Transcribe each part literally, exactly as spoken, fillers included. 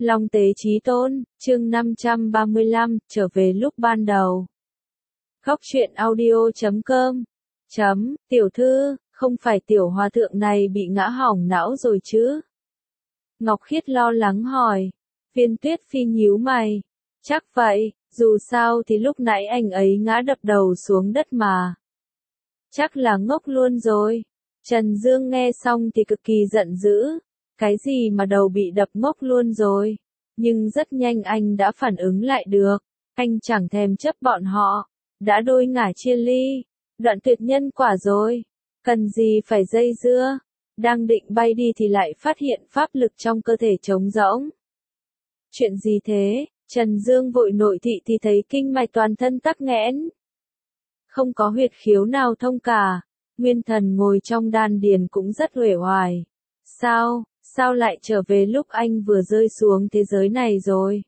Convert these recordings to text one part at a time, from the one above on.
Long tế chí tôn, chương năm trăm ba mươi lăm, trở về lúc ban đầu. Góc truyện audio chấm com. Chấm, tiểu thư, không phải tiểu hòa thượng này bị ngã hỏng não rồi chứ? Ngọc Khiết lo lắng hỏi. Viên Tuyết Phi nhíu mày. Chắc vậy, dù sao thì lúc nãy anh ấy ngã đập đầu xuống đất mà. Chắc là ngốc luôn rồi. Trần Dương nghe xong thì cực kỳ giận dữ. Cái gì mà đầu bị đập ngốc luôn rồi. Nhưng rất nhanh anh đã phản ứng lại được. Anh chẳng thèm chấp bọn họ. Đã đôi ngả chia ly. Đoạn tuyệt nhân quả rồi. Cần gì phải dây dưa. Đang định bay đi thì lại phát hiện pháp lực trong cơ thể trống rỗng. Chuyện gì thế? Trần Dương vội nội thị thì thấy kinh mạch toàn thân tắc nghẽn. Không có huyệt khiếu nào thông cả. Nguyên Thần ngồi trong đan điền cũng rất uể oải. Sao, sao lại trở về lúc anh vừa rơi xuống thế giới này rồi?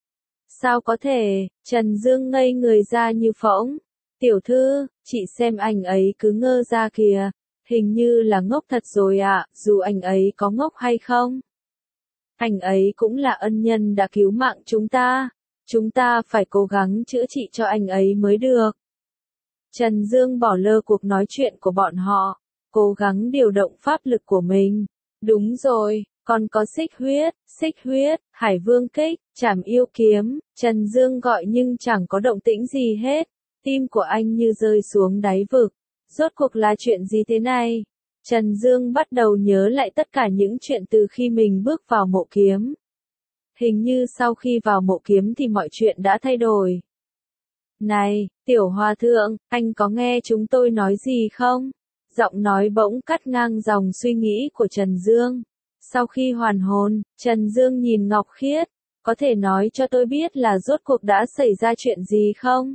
Sao có thể? Trần Dương ngây người ra như phỗng. Tiểu thư, chị xem anh ấy cứ ngơ ra kìa. Hình như là ngốc thật rồi ạ, à, dù anh ấy có ngốc hay không. Anh ấy cũng là ân nhân đã cứu mạng chúng ta. Chúng ta phải cố gắng chữa trị cho anh ấy mới được. Trần Dương bỏ lơ cuộc nói chuyện của bọn họ, cố gắng điều động pháp lực của mình. Đúng rồi, còn có xích huyết, xích huyết, hải vương kích, trảm yêu kiếm. Trần Dương gọi nhưng chẳng có động tĩnh gì hết. Tim của anh như rơi xuống đáy vực. Rốt cuộc là chuyện gì thế này? Trần Dương bắt đầu nhớ lại tất cả những chuyện từ khi mình bước vào mộ kiếm. Hình như sau khi vào mộ kiếm thì mọi chuyện đã thay đổi. Này, tiểu hòa thượng, anh có nghe chúng tôi nói gì không? Giọng nói bỗng cắt ngang dòng suy nghĩ của Trần Dương. Sau khi hoàn hồn, Trần Dương nhìn Ngọc Khiết. Có thể nói cho tôi biết là rốt cuộc đã xảy ra chuyện gì không?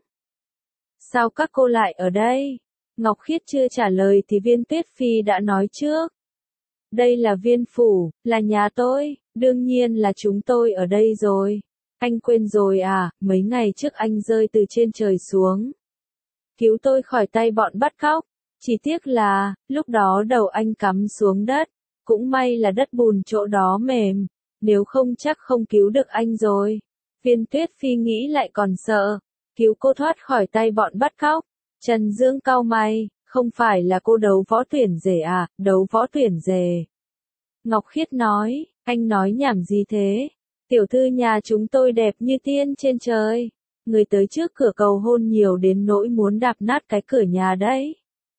Sao các cô lại ở đây? Ngọc Khiết chưa trả lời thì Viên Tuyết Phi đã nói trước. Đây là viên phủ, là nhà tôi, đương nhiên là chúng tôi ở đây rồi. Anh quên rồi à, mấy ngày trước anh rơi từ trên trời xuống. Cứu tôi khỏi tay bọn bắt cóc. Chỉ tiếc là, lúc đó đầu anh cắm xuống đất. Cũng may là đất bùn chỗ đó mềm. Nếu không chắc không cứu được anh rồi. Viên Tuyết Phi nghĩ lại còn sợ. Cứu cô thoát khỏi tay bọn bắt cóc. Trần Dương cau mày, không phải là cô đấu võ tuyển rể à, đấu võ tuyển rể. Ngọc Khiết nói, anh nói nhảm gì thế? Tiểu thư nhà chúng tôi đẹp như tiên trên trời. Người tới trước cửa cầu hôn nhiều đến nỗi muốn đạp nát cái cửa nhà đấy.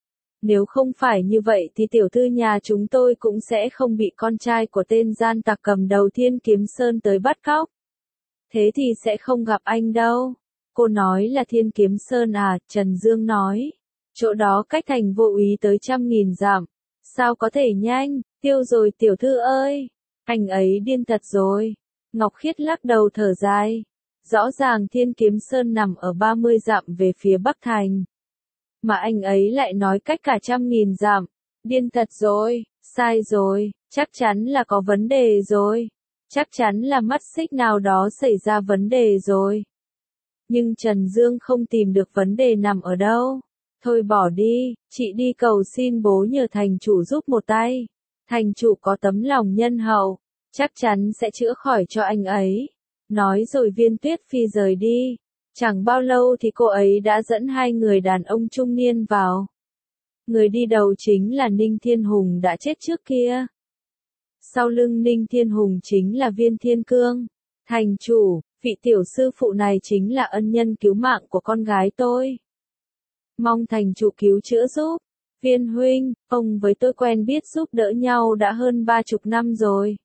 Nếu không phải như vậy thì tiểu thư nhà chúng tôi cũng sẽ không bị con trai của tên gian tặc cầm đầu Thiên Kiếm Sơn tới bắt cóc. Thế thì sẽ không gặp anh đâu. Cô nói là Thiên Kiếm Sơn à, Trần Dương nói. Chỗ đó cách thành Vô Úy tới trăm nghìn dặm. Sao có thể nhanh, tiêu rồi tiểu thư ơi. Anh ấy điên thật rồi. Ngọc Khiết lắc đầu thở dài. Rõ ràng Thiên Kiếm Sơn nằm ở ba mươi dặm về phía Bắc Thành. Mà anh ấy lại nói cách cả trăm nghìn dặm. Điên thật rồi, sai rồi, chắc chắn là có vấn đề rồi. Chắc chắn là mắt xích nào đó xảy ra vấn đề rồi. Nhưng Trần Dương không tìm được vấn đề nằm ở đâu. Thôi bỏ đi, chị đi cầu xin bố nhờ thành chủ giúp một tay. Thành chủ có tấm lòng nhân hậu, chắc chắn sẽ chữa khỏi cho anh ấy. Nói rồi Viên Tuyết Phi rời đi. Chẳng bao lâu thì cô ấy đã dẫn hai người đàn ông trung niên vào. Người đi đầu chính là Ninh Thiên Hùng đã chết trước kia. Sau lưng Ninh Thiên Hùng chính là Viên Thiên Cương. Thành chủ, vị tiểu sư phụ này chính là ân nhân cứu mạng của con gái tôi. Mong thành chủ cứu chữa giúp. Viên huynh, ông với tôi quen biết giúp đỡ nhau đã hơn ba chục năm rồi.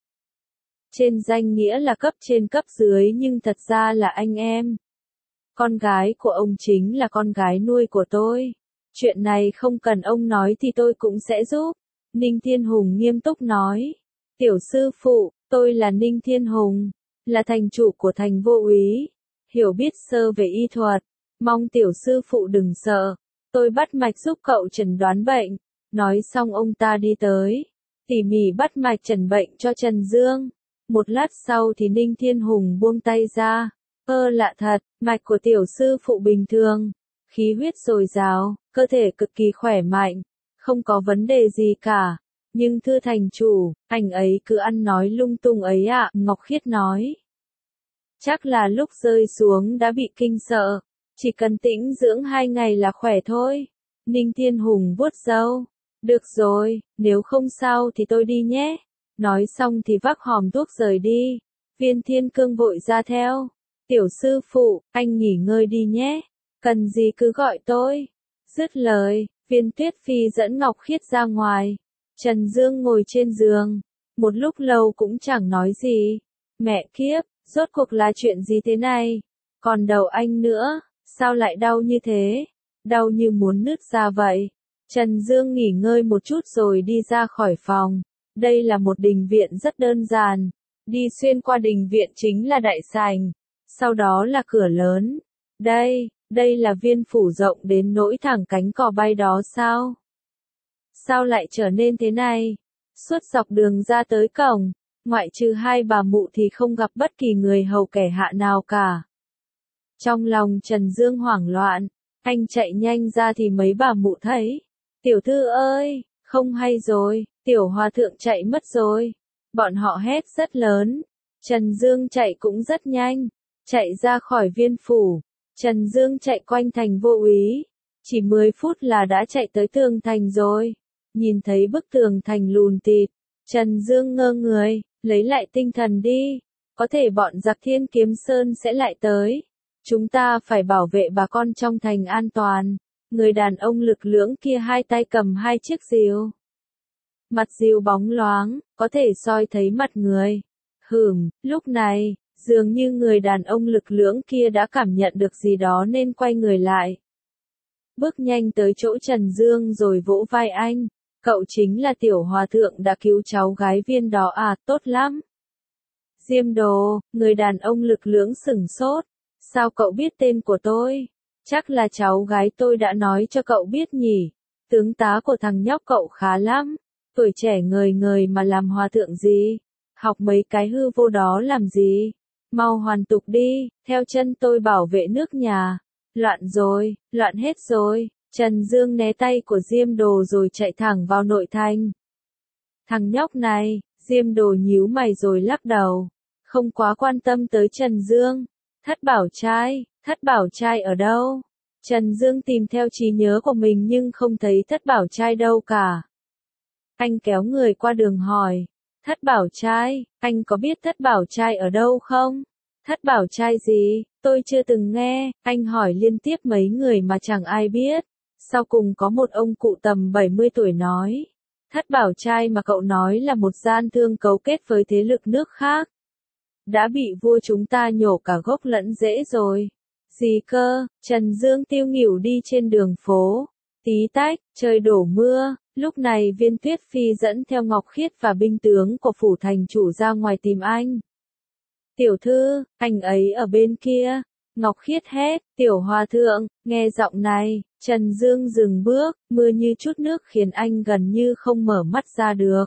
Trên danh nghĩa là cấp trên cấp dưới nhưng thật ra là anh em. Con gái của ông chính là con gái nuôi của tôi. Chuyện này không cần ông nói thì tôi cũng sẽ giúp. Ninh Thiên Hùng nghiêm túc nói. Tiểu sư phụ, tôi là Ninh Thiên Hùng, là thành chủ của thành Vô Úy. Hiểu biết sơ về y thuật. Mong tiểu sư phụ đừng sợ. Tôi bắt mạch giúp cậu chẩn đoán bệnh. Nói xong ông ta đi tới. Tỉ mỉ bắt mạch chẩn bệnh cho Trần Dương. Một lát sau thì Ninh Thiên Hùng buông tay ra. Ơ lạ thật, mạch của tiểu sư phụ bình thường. Khí huyết dồi dào, cơ thể cực kỳ khỏe mạnh. Không có vấn đề gì cả. Nhưng thưa thành chủ, anh ấy cứ ăn nói lung tung ấy ạ, Ngọc Khiết nói. Chắc là lúc rơi xuống đã bị kinh sợ, chỉ cần tĩnh dưỡng hai ngày là khỏe thôi. Ninh Thiên Hùng vuốt râu. Được rồi, nếu không sao thì tôi đi nhé. Nói xong thì vác hòm thuốc rời đi. Viên Thiên Cương vội ra theo. Tiểu sư phụ, anh nghỉ ngơi đi nhé. Cần gì cứ gọi tôi. Dứt lời, Viên Tuyết Phi dẫn Ngọc Khiết ra ngoài. Trần Dương ngồi trên giường. Một lúc lâu cũng chẳng nói gì. Mẹ kiếp, rốt cuộc là chuyện gì thế này? Còn đầu anh nữa, sao lại đau như thế? Đau như muốn nứt ra vậy. Trần Dương nghỉ ngơi một chút rồi đi ra khỏi phòng. Đây là một đình viện rất đơn giản. Đi xuyên qua đình viện chính là đại sảnh. Sau đó là cửa lớn. Đây, đây là viên phủ rộng đến nỗi thẳng cánh cò bay đó sao? Sao lại trở nên thế này? Suốt dọc đường ra tới cổng, ngoại trừ hai bà mụ thì không gặp bất kỳ người hầu kẻ hạ nào cả. Trong lòng Trần Dương hoảng loạn, anh chạy nhanh ra thì mấy bà mụ thấy. Tiểu thư ơi, không hay rồi, tiểu hòa thượng chạy mất rồi. Bọn họ hét rất lớn. Trần Dương chạy cũng rất nhanh, chạy ra khỏi viên phủ. Trần Dương chạy quanh thành vô úy, chỉ mười phút là đã chạy tới tường thành rồi. Nhìn thấy bức tường thành lùn tịt, Trần Dương ngơ người, lấy lại tinh thần đi. Có thể bọn giặc Thiên Kiếm Sơn sẽ lại tới. Chúng ta phải bảo vệ bà con trong thành an toàn. Người đàn ông lực lưỡng kia hai tay cầm hai chiếc rìu. Mặt rìu bóng loáng, có thể soi thấy mặt người. Hửm, lúc này, dường như người đàn ông lực lưỡng kia đã cảm nhận được gì đó nên quay người lại. Bước nhanh tới chỗ Trần Dương rồi vỗ vai anh. Cậu chính là tiểu hòa thượng đã cứu cháu gái Viên đó à, tốt lắm. Diêm Đồ, người đàn ông lực lưỡng sửng sốt. Sao cậu biết tên của tôi? Chắc là cháu gái tôi đã nói cho cậu biết nhỉ. Tướng tá của thằng nhóc cậu khá lắm. Tuổi trẻ ngời ngời mà làm hòa thượng gì? Học mấy cái hư vô đó làm gì? Mau hoàn tục đi, theo chân tôi bảo vệ nước nhà. Loạn rồi, loạn hết rồi. Trần Dương né tay của Diêm Đồ rồi chạy thẳng vào nội thành. Thằng nhóc này, Diêm Đồ nhíu mày rồi lắc đầu. Không quá quan tâm tới Trần Dương. Thất bảo trai, thất bảo trai ở đâu? Trần Dương tìm theo trí nhớ của mình nhưng không thấy thất bảo trai đâu cả. Anh kéo người qua đường hỏi. Thất bảo trai, anh có biết thất bảo trai ở đâu không? Thất bảo trai gì? Tôi chưa từng nghe. Anh hỏi liên tiếp mấy người mà chẳng ai biết. Sau cùng có một ông cụ tầm bảy mươi tuổi nói. Thất bảo trai mà cậu nói là một gian thương cấu kết với thế lực nước khác. Đã bị vua chúng ta nhổ cả gốc lẫn rễ rồi. Gì cơ? Trần Dương tiêu nghỉu đi trên đường phố. Tí tách, trời đổ mưa. Lúc này Viên Tuyết Phi dẫn theo Ngọc Khiết và binh tướng của phủ thành chủ ra ngoài tìm anh. Tiểu thư, anh ấy ở bên kia. Ngọc Khiết hét, tiểu hòa thượng, nghe giọng này, Trần Dương dừng bước, mưa như chút nước khiến anh gần như không mở mắt ra được.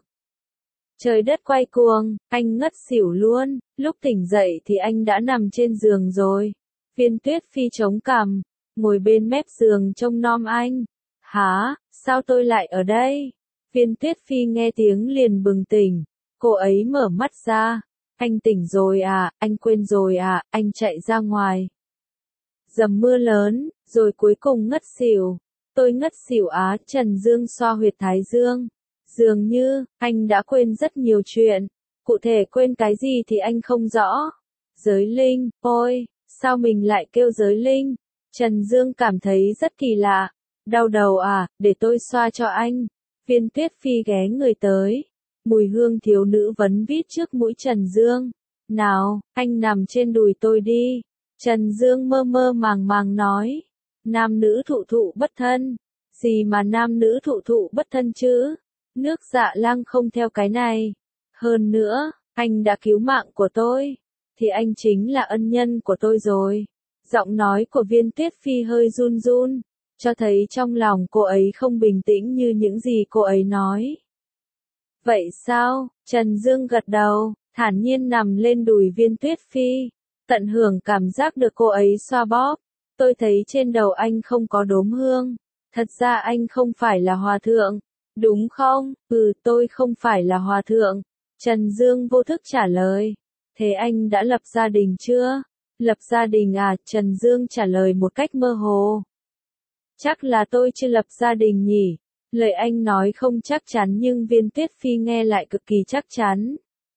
Trời đất quay cuồng, anh ngất xỉu luôn, lúc tỉnh dậy thì anh đã nằm trên giường rồi. Viên Tuyết Phi chống cằm, ngồi bên mép giường trông nom anh. Hả, sao tôi lại ở đây? Viên Tuyết Phi nghe tiếng liền bừng tỉnh, cô ấy mở mắt ra. Anh tỉnh rồi à, anh quên rồi à, anh chạy ra ngoài. Dầm mưa lớn, rồi cuối cùng ngất xỉu. Tôi ngất xỉu á, Trần Dương xoa huyệt thái dương. Dường như, anh đã quên rất nhiều chuyện. Cụ thể quên cái gì thì anh không rõ. Giới linh, ôi, sao mình lại kêu giới linh? Trần Dương cảm thấy rất kỳ lạ. Đau đầu à, để tôi xoa cho anh. Viên Tuyết Phi ghé người tới. Mùi hương thiếu nữ vấn vít trước mũi Trần Dương. Nào, anh nằm trên đùi tôi đi. Trần Dương mơ mơ màng màng nói. Nam nữ thụ thụ bất thân. Gì mà nam nữ thụ thụ bất thân chứ? Nước Dạ Lang không theo cái này. Hơn nữa, anh đã cứu mạng của tôi. Thì anh chính là ân nhân của tôi rồi. Giọng nói của Viên Tuyết Phi hơi run run. Cho thấy trong lòng cô ấy không bình tĩnh như những gì cô ấy nói. Vậy sao? Trần Dương gật đầu, thản nhiên nằm lên đùi Viên Tuyết Phi. Tận hưởng cảm giác được cô ấy xoa bóp. Tôi thấy trên đầu anh không có đốm hương. Thật ra anh không phải là hòa thượng. đúng không? Ừ, tôi không phải là hòa thượng. Trần Dương vô thức trả lời. Thế anh đã lập gia đình chưa? Lập gia đình à? Trần Dương trả lời một cách mơ hồ. Chắc là tôi chưa lập gia đình nhỉ? Lời anh nói không chắc chắn nhưng Viên Tuyết Phi nghe lại cực kỳ chắc chắn.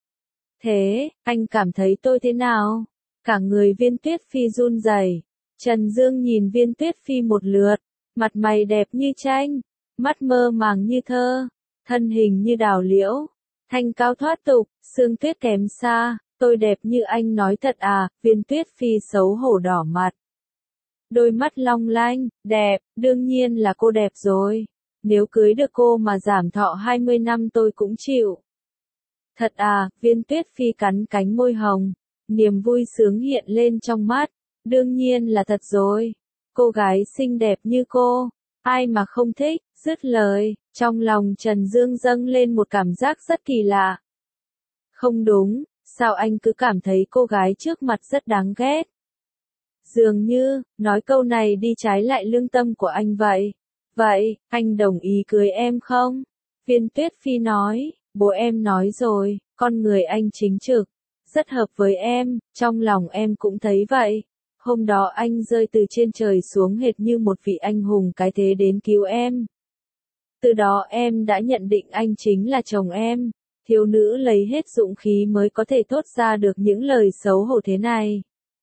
Thế, anh cảm thấy tôi thế nào? Cả người Viên Tuyết Phi run rẩy. Trần Dương nhìn Viên Tuyết Phi một lượt, mặt mày đẹp như tranh, mắt mơ màng như thơ, thân hình như đào liễu, thanh cao thoát tục, xương tuyết kém xa, tôi đẹp như anh nói thật à? Viên Tuyết Phi xấu hổ đỏ mặt. Đôi mắt long lanh, đẹp, đương nhiên là cô đẹp rồi. Nếu cưới được cô mà giảm thọ hai mươi năm tôi cũng chịu. Thật à? Viên Tuyết Phi cắn cánh môi hồng, niềm vui sướng hiện lên trong mắt. Đương nhiên là thật rồi. Cô gái xinh đẹp như cô, ai mà không thích? Dứt lời, trong lòng Trần Dương dâng lên một cảm giác rất kỳ lạ. Không đúng, sao anh cứ cảm thấy cô gái trước mặt rất đáng ghét? Dường như, nói câu này đi trái lại lương tâm của anh vậy. Vậy, anh đồng ý cưới em không? Viên Tuyết Phi nói, bố em nói rồi, con người anh chính trực, rất hợp với em, trong lòng em cũng thấy vậy. Hôm đó anh rơi từ trên trời xuống hệt như một vị anh hùng cái thế đến cứu em. Từ đó em đã nhận định anh chính là chồng em. Thiếu nữ lấy hết dũng khí mới có thể thốt ra được những lời xấu hổ thế này.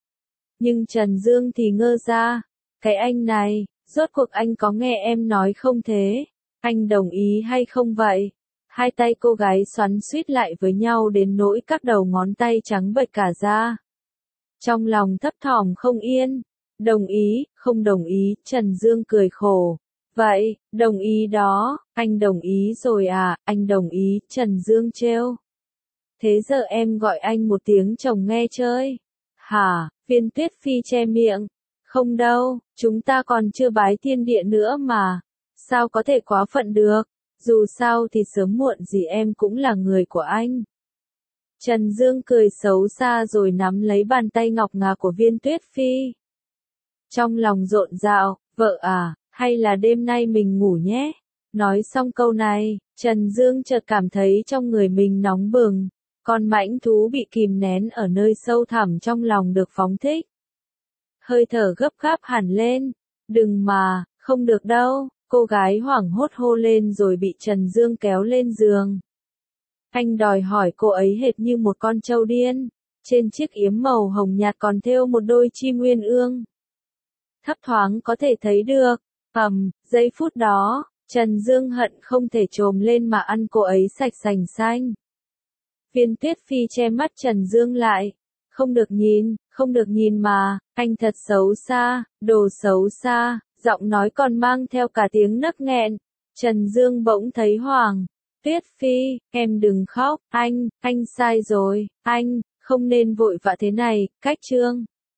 Nhưng Trần Dương thì ngơ ra. Cái anh này, rốt cuộc anh có nghe em nói không thế? Anh đồng ý hay không vậy? Hai tay cô gái xoắn xuýt lại với nhau đến nỗi các đầu ngón tay trắng bệch cả ra. Trong lòng thấp thỏm không yên. Đồng ý, không đồng ý, Trần Dương cười khổ. Vậy, đồng ý đó, anh đồng ý rồi à? Anh đồng ý, Trần Dương trêu. Thế giờ em gọi anh một tiếng chồng nghe chơi. Hả? Viên Tuyết Phi che miệng. Không đâu, chúng ta còn chưa bái thiên địa nữa mà. Sao có thể quá phận được? Dù sao thì sớm muộn gì em cũng là người của anh. Trần Dương cười xấu xa rồi nắm lấy bàn tay ngọc ngà của Viên Tuyết Phi. Trong lòng rộn rạo, vợ à, hay là đêm nay mình ngủ nhé? Nói xong câu này, Trần Dương chợt cảm thấy trong người mình nóng bừng. Con mãnh thú bị kìm nén ở nơi sâu thẳm trong lòng được phóng thích. Hơi thở gấp gáp hẳn lên. Đừng mà, không được đâu. Cô gái hoảng hốt hô lên rồi bị Trần Dương kéo lên giường. Anh đòi hỏi cô ấy hệt như một con trâu điên. Trên chiếc yếm màu hồng nhạt còn thêu một đôi chim uyên ương. Thấp thoáng có thể thấy được. Ầm, giây phút đó, Trần Dương hận không thể trồm lên mà ăn cô ấy sạch sành xanh. Viên Tuyết Phi che mắt Trần Dương lại. Không được nhìn, không được nhìn mà, anh thật xấu xa, đồ xấu xa, giọng nói còn mang theo cả tiếng nấc nghẹn. Trần Dương bỗng thấy hoảng. Tuyết Phi, em đừng khóc, anh, anh sai rồi, anh, không nên vội vã thế này, cách chương.